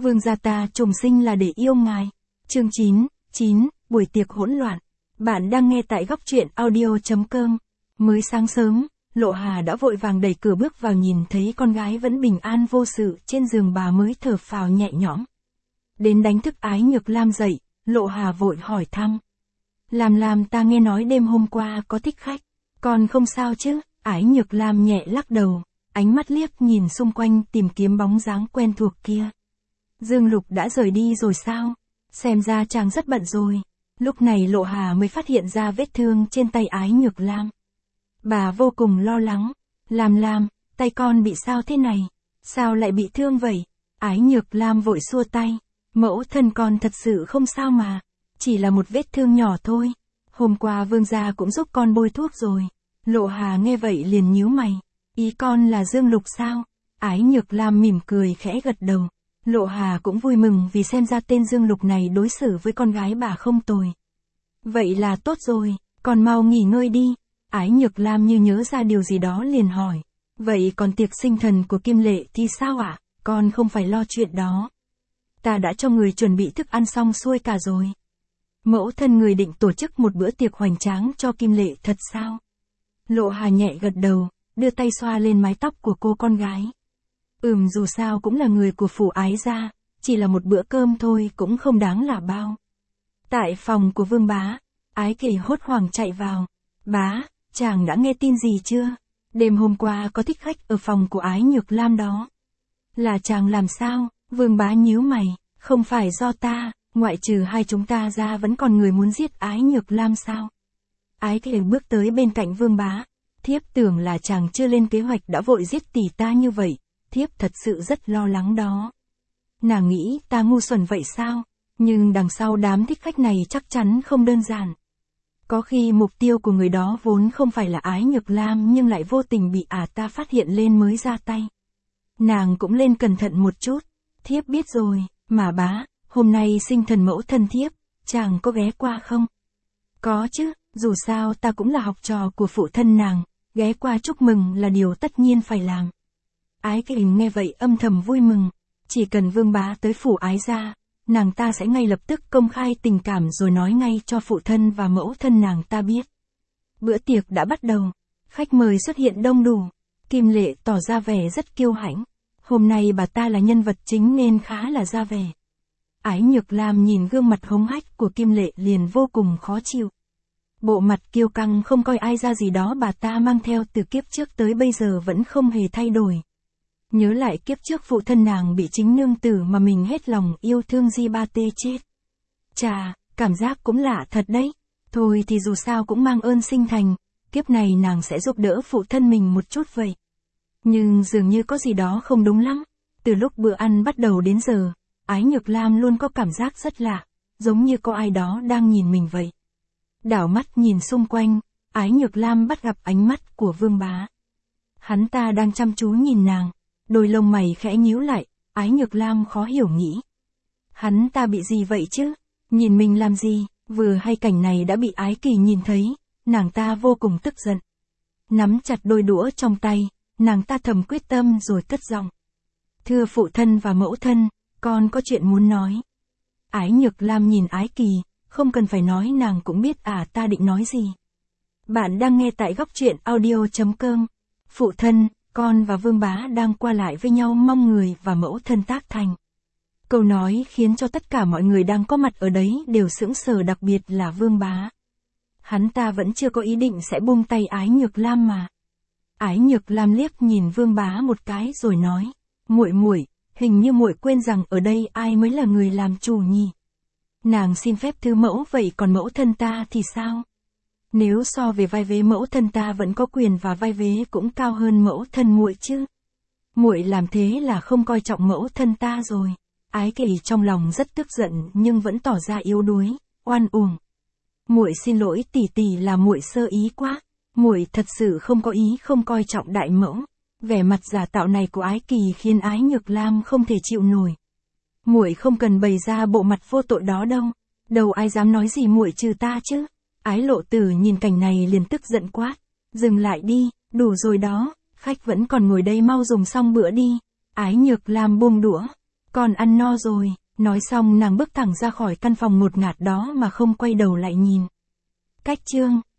vương gia ta trùng sinh là để yêu ngài. Chương 9, buổi tiệc hỗn loạn. Bạn đang nghe tại góc truyện audio.com. Mới sáng sớm, Lộ Hà đã vội vàng đẩy cửa bước vào, nhìn thấy con gái vẫn bình an vô sự trên giường, bà mới thở phào nhẹ nhõm. Đến đánh thức Ái Nhược Lam dậy, Lộ Hà vội hỏi thăm. Làm ta nghe nói đêm hôm qua có thích khách, con không sao chứ? Ái Nhược Lam nhẹ lắc đầu, ánh mắt liếc nhìn xung quanh tìm kiếm bóng dáng quen thuộc kia. Dương Lục đã rời đi rồi sao? Xem ra chàng rất bận rồi. Lúc này Lộ Hà mới phát hiện ra vết thương trên tay Ái Nhược Lam. Bà vô cùng lo lắng. Lam, tay con bị sao thế này? Sao lại bị thương vậy? Ái Nhược Lam vội xua tay. Mẫu thân con thật sự không sao mà. Chỉ là một vết thương nhỏ thôi. Hôm qua vương gia cũng giúp con bôi thuốc rồi. Lộ Hà nghe vậy liền nhíu mày. Ý con là Dương Lục sao? Ái Nhược Lam mỉm cười khẽ gật đầu. Lộ Hà cũng vui mừng vì xem ra tên Dương Lục này đối xử với con gái bà không tồi. Vậy là tốt rồi, con mau nghỉ ngơi đi. Ái Nhược Lam như nhớ ra điều gì đó liền hỏi. Vậy còn tiệc sinh thần của Kim Lệ thì sao ạ? Con không phải lo chuyện đó. Ta đã cho người chuẩn bị thức ăn xong xuôi cả rồi. Mẫu thân người định tổ chức một bữa tiệc hoành tráng cho Kim Lệ thật sao? Lộ Hà nhẹ gật đầu, đưa tay xoa lên mái tóc của cô con gái. Dù sao cũng là người của phủ Ái gia, chỉ là một bữa cơm thôi cũng không đáng là bao. Tại phòng của Vương bá, Ái Kỳ hốt hoảng chạy vào. Bá, chàng đã nghe tin gì chưa? Đêm hôm qua có thích khách ở phòng của Ái Nhược Lam đó. Là chàng làm sao? Vương bá nhíu mày. Không phải do ta, ngoại trừ hai chúng ta ra vẫn còn người muốn giết Ái Nhược Lam sao? Ái Kỳ bước tới bên cạnh Vương bá. Thiếp tưởng là chàng chưa lên kế hoạch đã vội giết tỷ ta như vậy. Thiếp thật sự rất lo lắng đó. Nàng nghĩ ta ngu xuẩn vậy sao? Nhưng đằng sau đám thích khách này chắc chắn không đơn giản. Có khi mục tiêu của người đó vốn không phải là Ái Nhược Lam nhưng lại vô tình bị ta phát hiện lên mới ra tay. Nàng cũng lên cẩn thận một chút. Thiếp biết rồi, mà bá, hôm nay sinh thần mẫu thân thiếp, chàng có ghé qua không? Có chứ, dù sao ta cũng là học trò của phụ thân nàng, ghé qua chúc mừng là điều tất nhiên phải làm. Ái Kỳ nghe vậy âm thầm vui mừng, chỉ cần Vương bá tới phủ Ái gia, nàng ta sẽ ngay lập tức công khai tình cảm rồi nói ngay cho phụ thân và mẫu thân nàng ta biết. Bữa tiệc đã bắt đầu, khách mời xuất hiện đông đủ, Kim Lệ tỏ ra vẻ rất kiêu hãnh, hôm nay bà ta là nhân vật chính nên khá là ra vẻ. Ái Nhược Lam nhìn gương mặt hống hách của Kim Lệ liền vô cùng khó chịu. Bộ mặt kiêu căng không coi ai ra gì đó bà ta mang theo từ kiếp trước tới bây giờ vẫn không hề thay đổi. Nhớ lại kiếp trước phụ thân nàng bị chính nương tử mà mình hết lòng yêu thương Di Ba Tê chết. Chà, cảm giác cũng lạ thật đấy. Thôi thì dù sao cũng mang ơn sinh thành, kiếp này nàng sẽ giúp đỡ phụ thân mình một chút vậy. Nhưng dường như có gì đó không đúng lắm. Từ lúc bữa ăn bắt đầu đến giờ, Ái Nhược Lam luôn có cảm giác rất lạ, giống như có ai đó đang nhìn mình vậy. Đảo mắt nhìn xung quanh, Ái Nhược Lam bắt gặp ánh mắt của Vương bá. Hắn ta đang chăm chú nhìn nàng. Đôi lông mày khẽ nhíu lại, Ái Nhược Lam khó hiểu nghĩ. Hắn ta bị gì vậy chứ? Nhìn mình làm gì? Vừa hay cảnh này đã bị Ái Kỳ nhìn thấy, nàng ta vô cùng tức giận. Nắm chặt đôi đũa trong tay, nàng ta thầm quyết tâm rồi cất giọng. Thưa phụ thân và mẫu thân, con có chuyện muốn nói. Ái Nhược Lam nhìn Ái Kỳ, không cần phải nói nàng cũng biết ta định nói gì. Bạn đang nghe tại góc truyện audio.com. Phụ thân, con và Vương bá đang qua lại với nhau mong người và mẫu thân tác thành. Câu nói khiến cho tất cả mọi người đang có mặt ở đấy đều sững sờ, đặc biệt là Vương bá. Hắn ta vẫn chưa có ý định sẽ buông tay Ái Nhược Lam mà. Ái Nhược Lam liếc nhìn Vương bá một cái rồi nói, muội, hình như muội quên rằng ở đây ai mới là người làm chủ nhỉ? Nàng xin phép thưa mẫu, vậy còn mẫu thân ta thì sao? Nếu so về vai vế mẫu thân ta vẫn có quyền và vai vế cũng cao hơn mẫu thân muội chứ. Muội làm thế là không coi trọng mẫu thân ta rồi. Ái Kỳ trong lòng rất tức giận nhưng vẫn tỏ ra yếu đuối, oan uổng. Muội xin lỗi tỷ, là muội sơ ý quá. Muội thật sự không có ý không coi trọng đại mẫu. Vẻ mặt giả tạo này của Ái Kỳ khiến Ái Nhược Lam không thể chịu nổi. Muội không cần bày ra bộ mặt vô tội đó đâu. Đâu ai dám nói gì muội trừ ta chứ. Ái Lộ Tử nhìn cảnh này liền tức giận quát. Dừng lại đi, đủ rồi đó, khách vẫn còn ngồi đây, mau dùng xong bữa đi. Ái Nhược Lam buông đũa. Con ăn no rồi, nói xong nàng bước thẳng ra khỏi căn phòng ngột ngạt đó mà không quay đầu lại nhìn. Cách chương